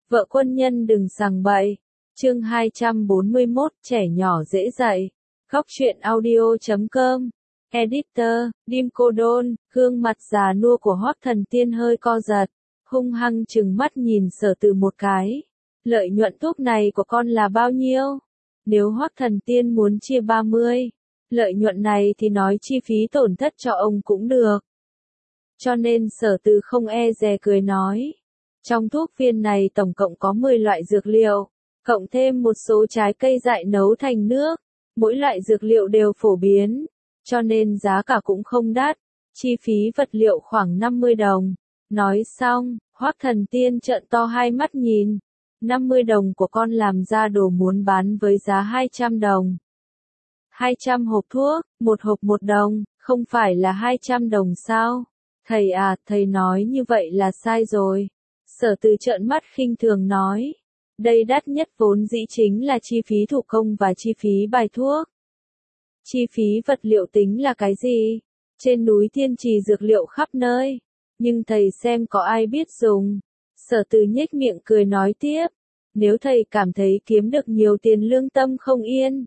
Vợ quân nhân đừng sằng bậy. Chương 241, trẻ nhỏ dễ dạy. Góc truyện audio.com. Editor, Dim Cô Đôn, gương mặt già nua của Hoắc Thần Tiên hơi co giật, hung hăng trừng mắt nhìn Sở Từ một cái. Lợi nhuận thuốc này của con là bao nhiêu? Nếu Hoắc Thần Tiên muốn chia 30, lợi nhuận này thì nói chi phí tổn thất cho ông cũng được. Cho nên Sở Từ không e dè cười nói. Trong thuốc viên này tổng cộng có 10 loại dược liệu, cộng thêm một số trái cây dại nấu thành nước. Mỗi loại dược liệu đều phổ biến, cho nên giá cả cũng không đắt, chi phí vật liệu khoảng 50 đồng. Nói xong, Hoắc Thần Tiên trợn to hai mắt nhìn. 50 đồng của con làm ra đồ muốn bán với giá 200 đồng. 200 hộp thuốc, một hộp 1 đồng, không phải là 200 đồng sao? Thầy à, thầy nói như vậy là sai rồi. Sở Từ trợn mắt khinh thường nói. Đây đắt nhất vốn dĩ chính là chi phí thủ công và chi phí bài thuốc. Chi phí vật liệu tính là cái gì? Trên núi Thiên Trì dược liệu khắp nơi. Nhưng thầy xem có ai biết dùng. Sở Từ nhếch miệng cười nói tiếp. Nếu thầy cảm thấy kiếm được nhiều tiền lương tâm không yên.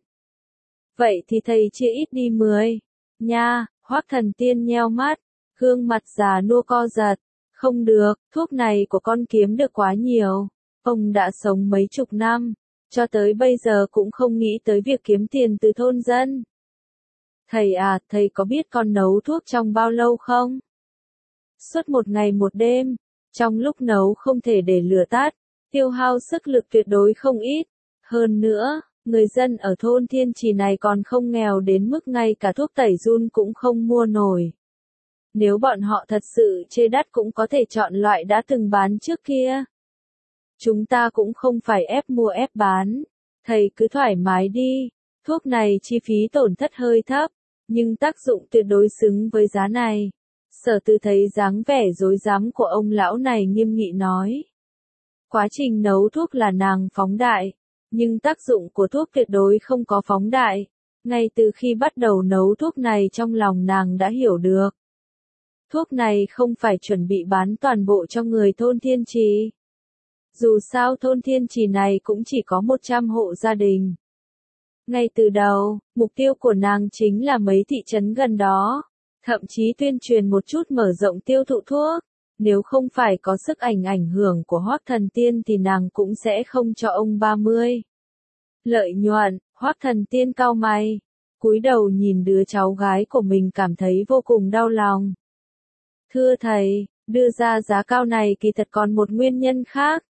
Vậy thì thầy chia ít đi 10. Nha, Hoắc Thần Tiên nheo mắt. Gương mặt già nua co giật. Không được, thuốc này của con kiếm được quá nhiều. Ông đã sống mấy chục năm, cho tới bây giờ cũng không nghĩ tới việc kiếm tiền từ thôn dân. Thầy à, thầy có biết con nấu thuốc trong bao lâu không? Suốt một ngày một đêm, trong lúc nấu không thể để lửa tắt, tiêu hao sức lực tuyệt đối không ít. Hơn nữa, người dân ở thôn Thiên Trì này còn không nghèo đến mức ngay cả thuốc tẩy giun cũng không mua nổi. Nếu bọn họ thật sự chê đắt cũng có thể chọn loại đã từng bán trước kia. Chúng ta cũng không phải ép mua ép bán. Thầy cứ thoải mái đi. Thuốc này chi phí tổn thất hơi thấp, nhưng tác dụng tuyệt đối xứng với giá này. Sở Từ thấy dáng vẻ rối rắm của ông lão này nghiêm nghị nói. Quá trình nấu thuốc là nàng phóng đại, nhưng tác dụng của thuốc tuyệt đối không có phóng đại. Ngay từ khi bắt đầu nấu thuốc này trong lòng nàng đã hiểu được. Thuốc này không phải chuẩn bị bán toàn bộ cho người thôn Thiên Trì. Dù sao thôn Thiên Trì này cũng chỉ có 100 hộ gia đình. Ngay từ đầu, mục tiêu của nàng chính là mấy thị trấn gần đó, thậm chí tuyên truyền một chút mở rộng tiêu thụ thuốc. Nếu không phải có sức ảnh hưởng của Hoắc Thần Tiên thì nàng cũng sẽ không cho ông 30. Lợi nhuận, Hoắc Thần Tiên cau mày, cúi đầu nhìn đứa cháu gái của mình cảm thấy vô cùng đau lòng. Thưa thầy, đưa ra giá cao này kỳ thật còn một nguyên nhân khác.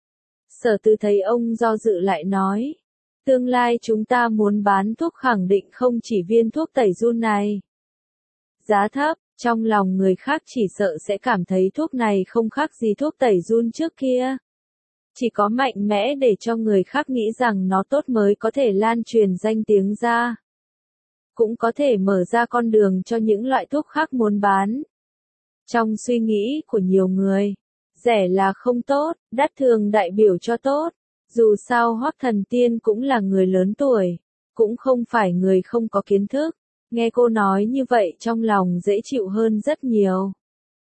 Sở Từ thấy ông do dự lại nói. Tương lai chúng ta muốn bán thuốc khẳng định không chỉ viên thuốc tẩy giun này. Giá thấp, trong lòng người khác chỉ sợ sẽ cảm thấy thuốc này không khác gì thuốc tẩy giun trước kia. Chỉ có mạnh mẽ để cho người khác nghĩ rằng nó tốt mới có thể lan truyền danh tiếng ra. Cũng có thể mở ra con đường cho những loại thuốc khác muốn bán. Trong suy nghĩ của nhiều người, rẻ là không tốt, đắt thường đại biểu cho tốt. Dù sao Hoắc Thần Tiên cũng là người lớn tuổi, cũng không phải người không có kiến thức. Nghe cô nói như vậy trong lòng dễ chịu hơn rất nhiều.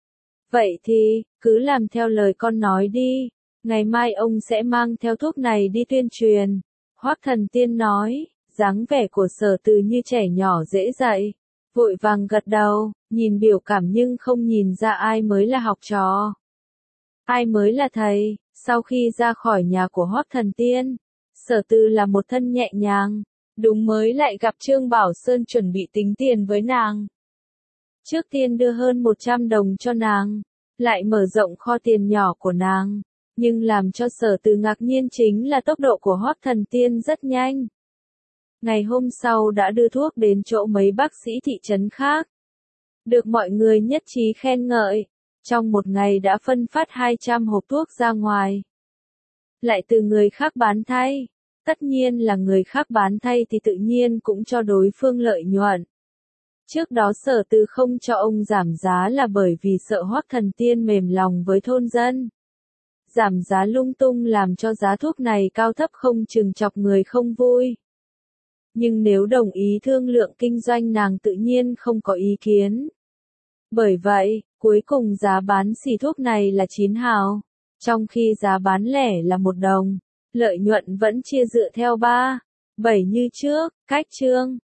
Vậy thì, cứ làm theo lời con nói đi. Ngày mai ông sẽ mang theo thuốc này đi tuyên truyền. Hoắc Thần Tiên nói, dáng vẻ của Sở Từ như trẻ nhỏ dễ dạy. Vội vàng gật đầu, nhìn biểu cảm nhưng không nhìn ra ai mới là học trò. Ai mới là thầy. Sau khi ra khỏi nhà của Hoắc Thần Tiên, Sở Từ là một thân nhẹ nhàng, đúng mới lại gặp Trương Bảo Sơn chuẩn bị tính tiền với nàng. Trước tiên đưa hơn 100 đồng cho nàng, lại mở rộng kho tiền nhỏ của nàng, nhưng làm cho Sở Từ ngạc nhiên chính là tốc độ của Hoắc Thần Tiên rất nhanh. Ngày hôm sau đã đưa thuốc đến chỗ mấy bác sĩ thị trấn khác, được mọi người nhất trí khen ngợi. Trong một ngày đã phân phát 200 hộp thuốc ra ngoài. Lại từ người khác bán thay. Tất nhiên là người khác bán thay thì tự nhiên cũng cho đối phương lợi nhuận. Trước đó Sở Từ không cho ông giảm giá là bởi vì sợ Hoắc Thần Tiên mềm lòng với thôn dân. Giảm giá lung tung làm cho giá thuốc này cao thấp không chừng chọc người không vui. Nhưng nếu đồng ý thương lượng kinh doanh nàng tự nhiên không có ý kiến. Bởi vậy, cuối cùng giá bán xỉ thuốc này là 9 hào. Trong khi giá bán lẻ là 1 đồng, lợi nhuận vẫn chia dựa theo 3/7 như trước. Cách chương